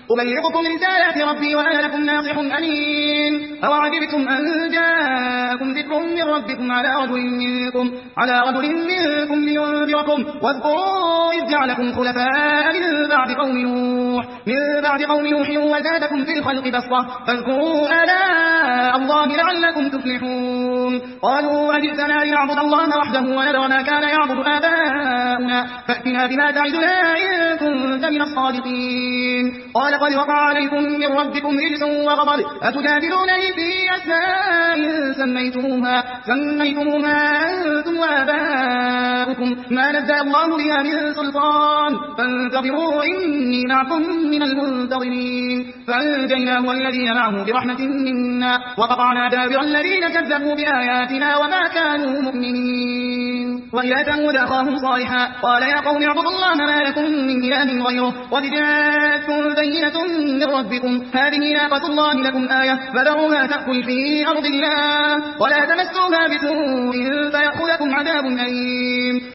أبلغكم رسالات ربي وأنا لكم ناصح أمين. أوعجبتم أن جاءكم ذكر من ربكم على رجل منكم لينذركم واذكروا إذ جعلكم خلفاء من بعد قوم نوح وزادكم في الخلق بسطة فاذكروا آلاء الله لعلكم تفلحون. قالوا أجئتنا لنعبد الله وحده ونذر ما كان يعبد آباؤنا فأتنا بما تعدنا إن كنت من الصادقين. قال قد وقع عليكم من ربكم رجس وغضب أتجادلونني في أسماء سميتموها أنتم وآباؤكم ما نزل الله بها من سلطان فانتظروا إني معكم من المنتظرين. فأنجيناه والذين معه برحمة منا وقطعنا دابر الذين كذبوا بآياتنا وما كانوا مؤمنين. وإلى ثمود أخاهم صالحا قال يا قوم اعبدوا الله ما لكم من إله غيره قد جاءتكم بينة من ربكم هذه ناقة الله لكم آية فذروها تأكل في أرض الله ولا تمسوها بسوء فيأخذكم عذاب أليم.